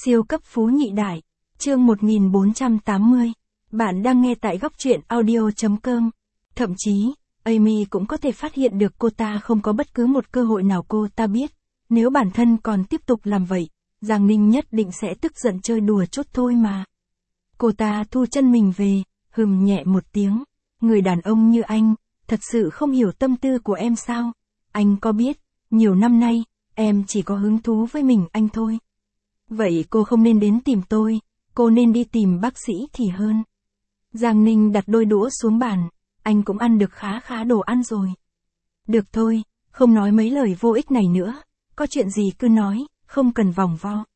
Siêu cấp phú nhị đại. Chương 1480. Bạn đang nghe tại góc truyện audio.com. Thậm chí, Amy cũng có thể phát hiện được cô ta không có bất cứ một cơ hội nào. Cô ta biết, nếu bản thân còn tiếp tục làm vậy, Giang Ninh nhất định sẽ tức giận chơi đùa chốt thôi mà. Cô ta thu chân mình về, hừm nhẹ một tiếng. Người đàn ông như anh, thật sự không hiểu tâm tư của em sao? Anh có biết, nhiều năm nay, em chỉ có hứng thú với mình anh thôi. Vậy cô không nên đến tìm tôi, cô nên đi tìm bác sĩ thì hơn. Giang Ninh đặt đôi đũa xuống bàn, anh cũng ăn được khá đồ ăn rồi. Được thôi, không nói mấy lời vô ích này nữa, có chuyện gì cứ nói, không cần vòng vo.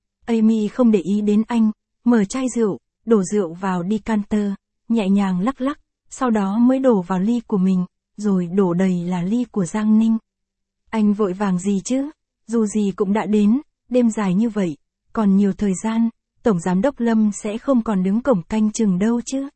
Amy không để ý đến anh, mở chai rượu, đổ rượu vào decanter, nhẹ nhàng lắc lắc, sau đó mới đổ vào ly của mình, rồi đổ đầy là ly của Giang Ninh. Anh vội vàng gì chứ, dù gì cũng đã đến, đêm dài như vậy, còn nhiều thời gian, Tổng Giám đốc Lâm sẽ không còn đứng cổng canh chừng đâu chứ.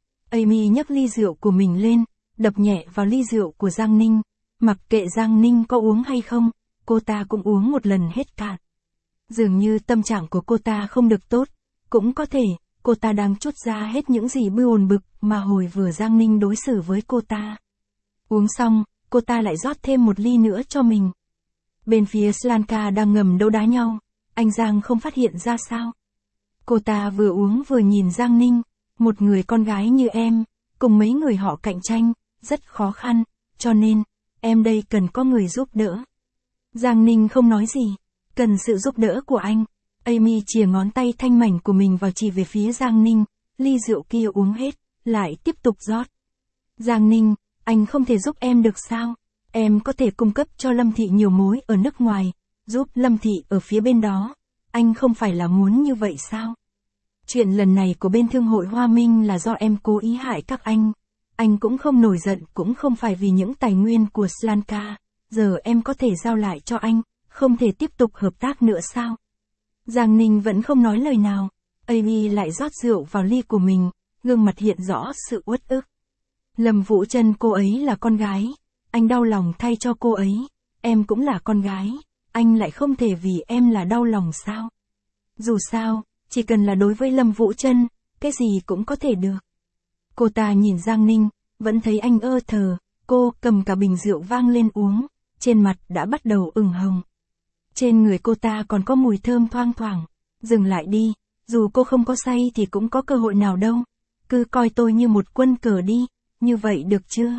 Amy nhấc ly rượu của mình lên, đập nhẹ vào ly rượu của Giang Ninh, mặc kệ Giang Ninh có uống hay không, cô ta cũng uống một lần hết cạn. Dường như tâm trạng của cô ta không được tốt, cũng có thể, cô ta đang trút ra hết những gì buồn bực mà hồi vừa Giang Ninh đối xử với cô ta. Uống xong, cô ta lại rót thêm một ly nữa cho mình. Bên phía Slanka đang ngầm đấu đá nhau, anh Giang không phát hiện ra sao. Cô ta vừa uống vừa nhìn Giang Ninh, một người con gái như em, cùng mấy người họ cạnh tranh, rất khó khăn, cho nên, em đây cần có người giúp đỡ. Giang Ninh không nói gì, cần sự giúp đỡ của anh. Amy chìa ngón tay thanh mảnh của mình vào chỉ về phía Giang Ninh, ly rượu kia uống hết, lại tiếp tục rót. Giang Ninh, anh không thể giúp em được sao? Em có thể cung cấp cho Lâm Thị nhiều mối ở nước ngoài, giúp Lâm Thị ở phía bên đó. Anh không phải là muốn như vậy sao? Chuyện lần này của bên thương hội Hoa Minh là do em cố ý hại các anh. Anh cũng không nổi giận, cũng không phải vì những tài nguyên của Slanka. Giờ em có thể giao lại cho anh, không thể tiếp tục hợp tác nữa sao? Giang Ninh vẫn không nói lời nào. Amy lại rót rượu vào ly của mình, gương mặt hiện rõ sự uất ức. Lâm Vũ Trân cô ấy là con gái, anh đau lòng thay cho cô ấy. Em cũng là con gái, anh lại không thể vì em là đau lòng sao? Dù sao, chỉ cần là đối với Lâm Vũ Trân, cái gì cũng có thể được. Cô ta nhìn Giang Ninh, vẫn thấy anh ơ thờ, cô cầm cả bình rượu vang lên uống, trên mặt đã bắt đầu ửng hồng. Trên người cô ta còn có mùi thơm thoang thoảng. Dừng lại đi, dù cô không có say thì cũng có cơ hội nào đâu. Cứ coi tôi như một quân cờ đi, như vậy được chưa?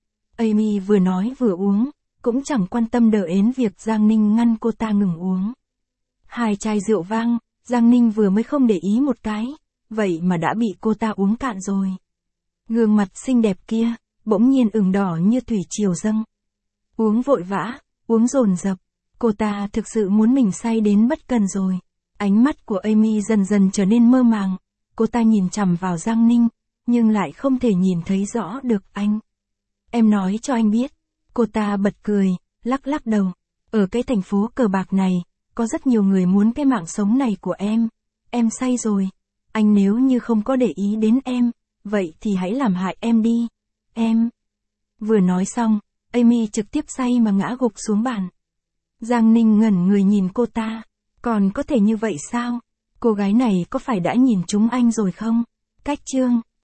Amy vừa nói vừa uống, cũng chẳng quan tâm đợi đến việc Giang Ninh ngăn cô ta ngừng uống. Hai chai rượu vang, Giang Ninh vừa mới không để ý một cái, vậy mà đã bị cô ta uống cạn rồi. Gương mặt xinh đẹp kia, bỗng nhiên ửng đỏ như thủy triều dâng. Uống vội vã, uống dồn dập, cô ta thực sự muốn mình say đến bất cần rồi. Ánh mắt của Amy dần dần trở nên mơ màng, cô ta nhìn chằm vào Giang Ninh, nhưng lại không thể nhìn thấy rõ được anh. Em nói cho anh biết, cô ta bật cười, lắc lắc đầu. Ở cái thành phố cờ bạc này, có rất nhiều người muốn cái mạng sống này của em say rồi. Anh nếu như không có để ý đến em, vậy thì hãy làm hại em đi, em. Vừa nói xong, Amy trực tiếp say mà ngã gục xuống bàn. Giang Ninh ngẩn người nhìn cô ta, còn có thể như vậy sao? Cô gái này có phải đã nhìn trúng anh rồi không? Cách chương